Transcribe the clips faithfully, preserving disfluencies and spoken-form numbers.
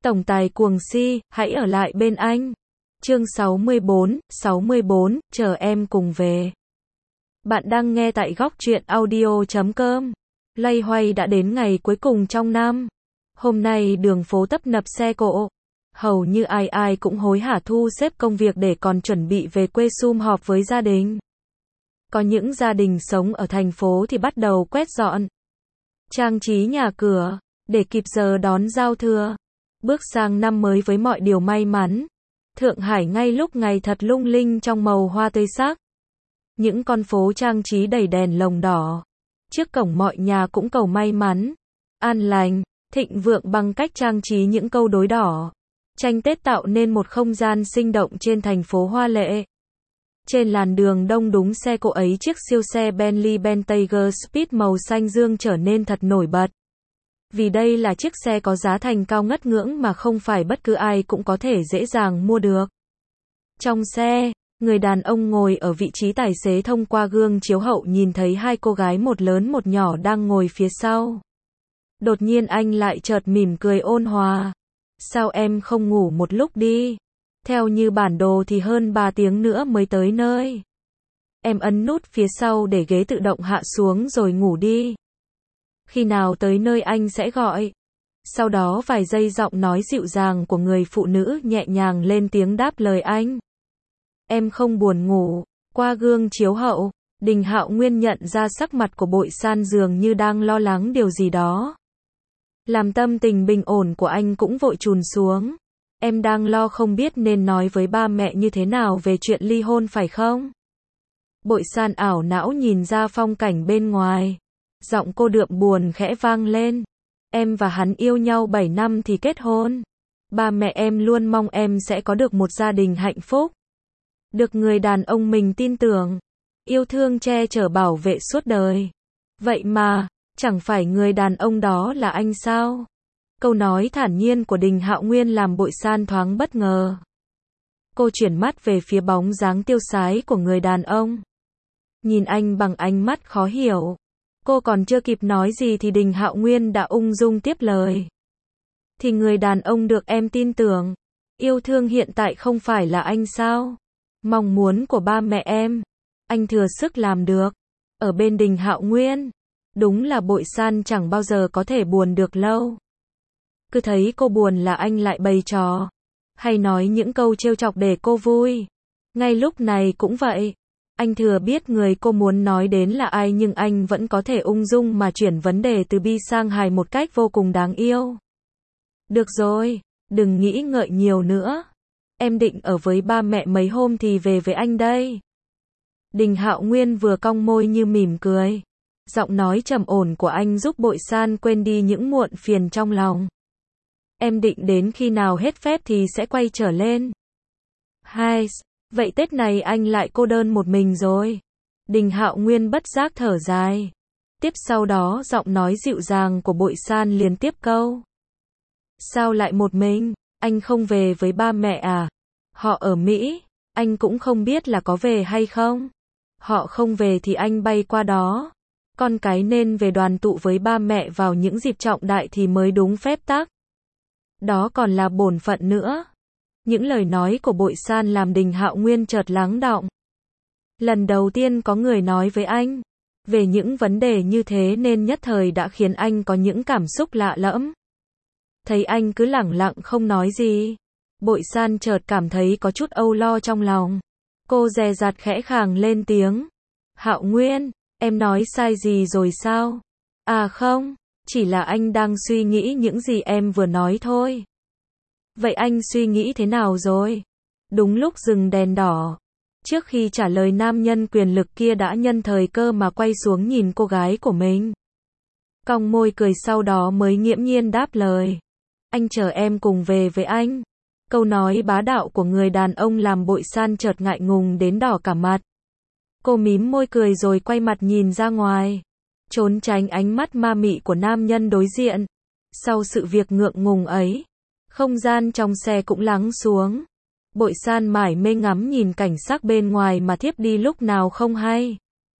Tổng tài cuồng si, hãy ở lại bên anh. Chương sáu mươi bốn, sáu mươi bốn, chờ em cùng về. Bạn đang nghe tại góc truyện audio chấm com. Loay hoay đã đến ngày cuối cùng trong năm. Hôm nay đường phố tấp nập xe cộ. Hầu như ai ai cũng hối hả thu xếp công việc để còn chuẩn bị về quê sum họp với gia đình. Có những gia đình sống ở thành phố thì bắt đầu quét dọn, trang trí nhà cửa, để kịp giờ đón giao thừa. Bước sang năm mới với mọi điều may mắn. Thượng Hải ngay lúc ngày thật lung linh trong màu hoa tươi sắc. Những con phố trang trí đầy đèn lồng đỏ. Trước cổng mọi nhà cũng cầu may mắn, an lành, thịnh vượng bằng cách trang trí những câu đối đỏ. Tranh Tết tạo nên một không gian sinh động trên thành phố hoa lệ. Trên làn đường đông đúng xe cộ ấy, chiếc siêu xe Bentley Bentayga Speed màu xanh dương trở nên thật nổi bật. Vì đây là chiếc xe có giá thành cao ngất ngưỡng mà không phải bất cứ ai cũng có thể dễ dàng mua được. Trong xe, người đàn ông ngồi ở vị trí tài xế thông qua gương chiếu hậu nhìn thấy hai cô gái một lớn một nhỏ đang ngồi phía sau. Đột nhiên anh lại chợt mỉm cười ôn hòa. Sao em không ngủ một lúc đi? Theo như bản đồ thì hơn ba tiếng nữa mới tới nơi. Em ấn nút phía sau để ghế tự động hạ xuống rồi ngủ đi. Khi nào tới nơi anh sẽ gọi. Sau đó vài giây giọng nói dịu dàng của người phụ nữ nhẹ nhàng lên tiếng đáp lời anh. Em không buồn ngủ. Qua gương chiếu hậu, Đình Hạo Nguyên nhận ra sắc mặt của Bội San dường như đang lo lắng điều gì đó. Làm tâm tình bình ổn của anh cũng vội chùn xuống. Em đang lo không biết nên nói với ba mẹ như thế nào về chuyện ly hôn phải không? Bội San ảo não nhìn ra phong cảnh bên ngoài. Giọng cô đượm buồn khẽ vang lên. Em và hắn yêu nhau bảy năm thì kết hôn. Ba mẹ em luôn mong em sẽ có được một gia đình hạnh phúc. Được người đàn ông mình tin tưởng, yêu thương che chở bảo vệ suốt đời. Vậy mà, chẳng phải người đàn ông đó là anh sao? Câu nói thản nhiên của Đình Hạo Nguyên làm Bội San thoáng bất ngờ. Cô chuyển mắt về phía bóng dáng tiêu sái của người đàn ông. Nhìn anh bằng ánh mắt khó hiểu. Cô còn chưa kịp nói gì thì Đình Hạo Nguyên đã ung dung tiếp lời. Thì người đàn ông được em tin tưởng, yêu thương hiện tại không phải là anh sao? Mong muốn của ba mẹ em, anh thừa sức làm được. Ở bên Đình Hạo Nguyên, đúng là Bội San chẳng bao giờ có thể buồn được lâu. Cứ thấy cô buồn là anh lại bày trò, hay nói những câu trêu chọc để cô vui. Ngay lúc này cũng vậy. Anh thừa biết người cô muốn nói đến là ai nhưng anh vẫn có thể ung dung mà chuyển vấn đề từ bi sang hài một cách vô cùng đáng yêu. Được rồi, đừng nghĩ ngợi nhiều nữa. Em định ở với ba mẹ mấy hôm thì về với anh đây. Đình Hạo Nguyên vừa cong môi như mỉm cười. Giọng nói trầm ổn của anh giúp Bội San quên đi những muộn phiền trong lòng. Em định đến khi nào hết phép thì sẽ quay trở lên. Hai, vậy Tết này anh lại cô đơn một mình rồi. Đình Hạo Nguyên bất giác thở dài. Tiếp sau đó giọng nói dịu dàng của Bội San liền tiếp câu. Sao lại một mình? Anh không về với ba mẹ à? Họ ở Mỹ, anh cũng không biết là có về hay không. Họ không về thì anh bay qua đó. Con cái nên về đoàn tụ với ba mẹ vào những dịp trọng đại thì mới đúng phép tắc. Đó còn là bổn phận nữa. Những lời nói của Bội San làm Đình Hạo Nguyên chợt lắng đọng. Lần đầu tiên có người nói với anh về những vấn đề như thế nên nhất thời đã khiến anh có những cảm xúc lạ lẫm. Thấy anh cứ lẳng lặng không nói gì, Bội San chợt cảm thấy có chút âu lo trong lòng. Cô dè dặt khẽ khàng lên tiếng. Hạo Nguyên, em nói sai gì rồi sao? À không, chỉ là anh đang suy nghĩ những gì em vừa nói thôi. Vậy anh suy nghĩ thế nào rồi? Đúng lúc dừng đèn đỏ, trước khi trả lời nam nhân quyền lực kia đã nhân thời cơ mà quay xuống nhìn cô gái của mình. Cong môi cười sau đó mới nghiễm nhiên đáp lời. Anh chờ em cùng về với anh. Câu nói bá đạo của người đàn ông làm Bội San chợt ngại ngùng đến đỏ cả mặt. Cô mím môi cười rồi quay mặt nhìn ra ngoài, trốn tránh ánh mắt ma mị của nam nhân đối diện. Sau sự việc ngượng ngùng ấy, không gian trong xe cũng lắng xuống. Bội San mải mê ngắm nhìn cảnh sắc bên ngoài mà thiếp đi lúc nào không hay.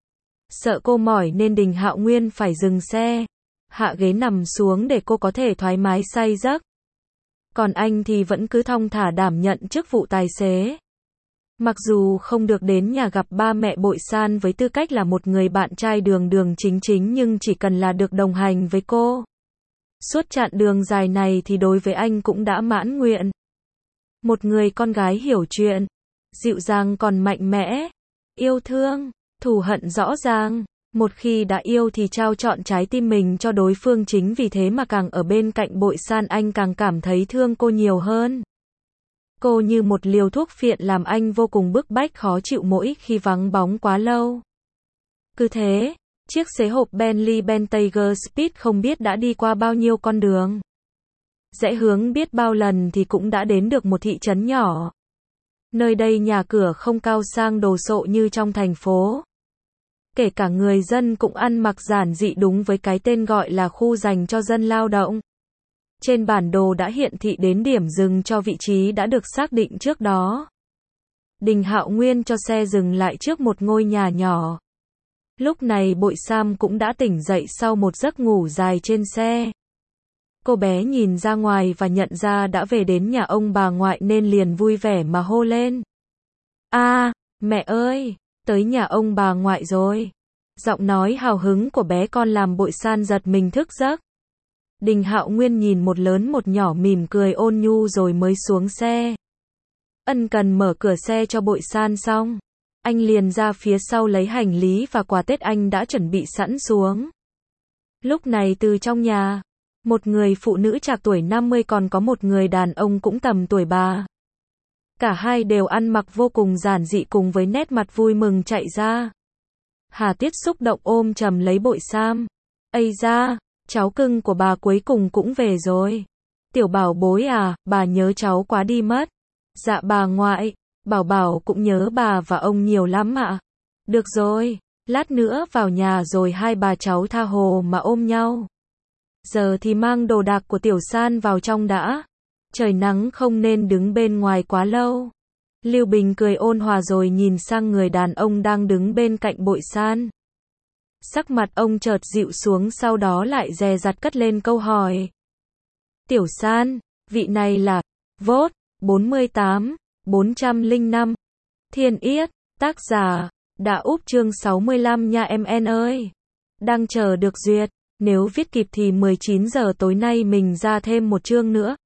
Sợ cô mỏi nên Đình Hạo Nguyên phải dừng xe, hạ ghế nằm xuống để cô có thể thoải mái say giấc. Còn anh thì vẫn cứ thong thả đảm nhận chức vụ tài xế. Mặc dù không được đến nhà gặp ba mẹ Bội San với tư cách là một người bạn trai đường đường chính chính, nhưng chỉ cần là được đồng hành với cô suốt chặng đường dài này thì đối với anh cũng đã mãn nguyện. Một người con gái hiểu chuyện, dịu dàng còn mạnh mẽ, yêu thương, thù hận rõ ràng. Một khi đã yêu thì trao trọn trái tim mình cho đối phương, chính vì thế mà càng ở bên cạnh Bội San anh càng cảm thấy thương cô nhiều hơn. Cô như một liều thuốc phiện làm anh vô cùng bức bách khó chịu mỗi khi vắng bóng quá lâu. Cứ thế, chiếc xế hộp Bentley Bentayga Speed không biết đã đi qua bao nhiêu con đường, rẽ hướng biết bao lần thì cũng đã đến được một thị trấn nhỏ. Nơi đây nhà cửa không cao sang đồ sộ như trong thành phố. Kể cả người dân cũng ăn mặc giản dị, đúng với cái tên gọi là khu dành cho dân lao động. Trên bản đồ đã hiện thị đến điểm dừng cho vị trí đã được xác định trước đó. Đình Hạo Nguyên cho xe dừng lại trước một ngôi nhà nhỏ. Lúc này Bội Sam cũng đã tỉnh dậy sau một giấc ngủ dài trên xe. Cô bé nhìn ra ngoài và nhận ra đã về đến nhà ông bà ngoại nên liền vui vẻ mà hô lên. A, à, mẹ ơi, tới nhà ông bà ngoại rồi. Giọng nói hào hứng của bé con làm Bội San giật mình thức giấc. Đình Hạo Nguyên nhìn một lớn một nhỏ mỉm cười ôn nhu rồi mới xuống xe. Ân cần mở cửa xe cho Bội San xong, anh liền ra phía sau lấy hành lý và quà Tết anh đã chuẩn bị sẵn xuống. Lúc này từ trong nhà, một người phụ nữ trạc tuổi năm mươi còn có một người đàn ông cũng tầm tuổi bà. Cả hai đều ăn mặc vô cùng giản dị cùng với nét mặt vui mừng chạy ra. Hà Tiết xúc động ôm chầm lấy Bội Sam. Ây da, cháu cưng của bà cuối cùng cũng về rồi. Tiểu bảo bối à, bà nhớ cháu quá đi mất. Dạ bà ngoại, bảo bảo cũng nhớ bà và ông nhiều lắm ạ. Được rồi, lát nữa vào nhà rồi hai bà cháu tha hồ mà ôm nhau. Giờ thì mang đồ đạc của Tiểu San vào trong đã. Trời nắng không nên đứng bên ngoài quá lâu. Lưu Bình cười ôn hòa rồi nhìn sang người đàn ông đang đứng bên cạnh Bội San. Sắc mặt ông chợt dịu xuống, sau đó lại dè dặt cất lên câu hỏi. Tiểu San, vị này là Vote bốn mươi tám bốn không năm. Thiên Yết, tác giả Đã Úp, chương sáu mươi lăm nha em en ơi. Đang chờ được duyệt, nếu viết kịp thì mười chín giờ tối nay mình ra thêm một chương nữa.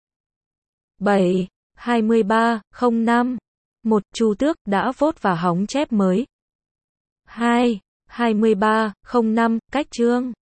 bảy hai ba không năm. một Chu Tước đã vote và hóng chép mới. hai hai ba không năm cách chương.